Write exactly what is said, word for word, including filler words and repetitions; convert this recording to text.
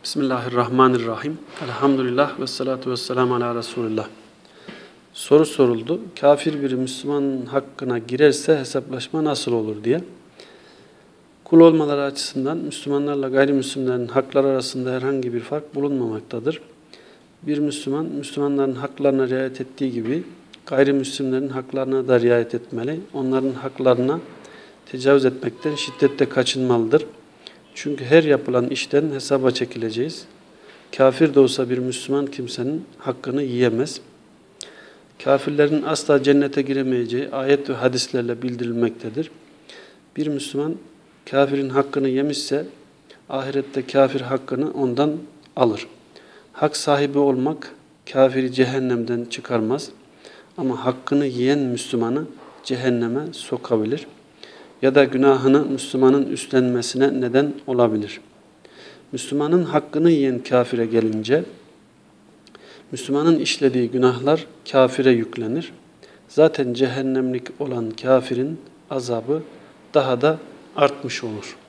Bismillahirrahmanirrahim. Elhamdülillah ve salatu ve selamu ala Resulillah. Soru soruldu. Kafir biri Müslümanın hakkına girerse hesaplaşma nasıl olur diye. Kul olmaları açısından Müslümanlarla gayrimüslimlerin hakları arasında herhangi bir fark bulunmamaktadır. Bir Müslüman, Müslümanların haklarına riayet ettiği gibi gayrimüslimlerin haklarına da riayet etmeli. Onların haklarına tecavüz etmekten şiddetle kaçınmalıdır. Çünkü her yapılan işten hesaba çekileceğiz. Kafir de olsa bir Müslüman kimsenin hakkını yiyemez. Kafirlerin asla cennete giremeyeceği ayet ve hadislerle bildirilmektedir. Bir Müslüman kafirin hakkını yemişse ahirette kafir hakkını ondan alır. Hak sahibi olmak kafiri cehennemden çıkarmaz ama hakkını yiyen Müslümanı cehenneme sokabilir ya da günahını Müslümanın üstlenmesine neden olabilir. Müslümanın hakkını yiyen kafire gelince, Müslümanın işlediği günahlar kafire yüklenir. Zaten cehennemlik olan kafirin azabı daha da artmış olur.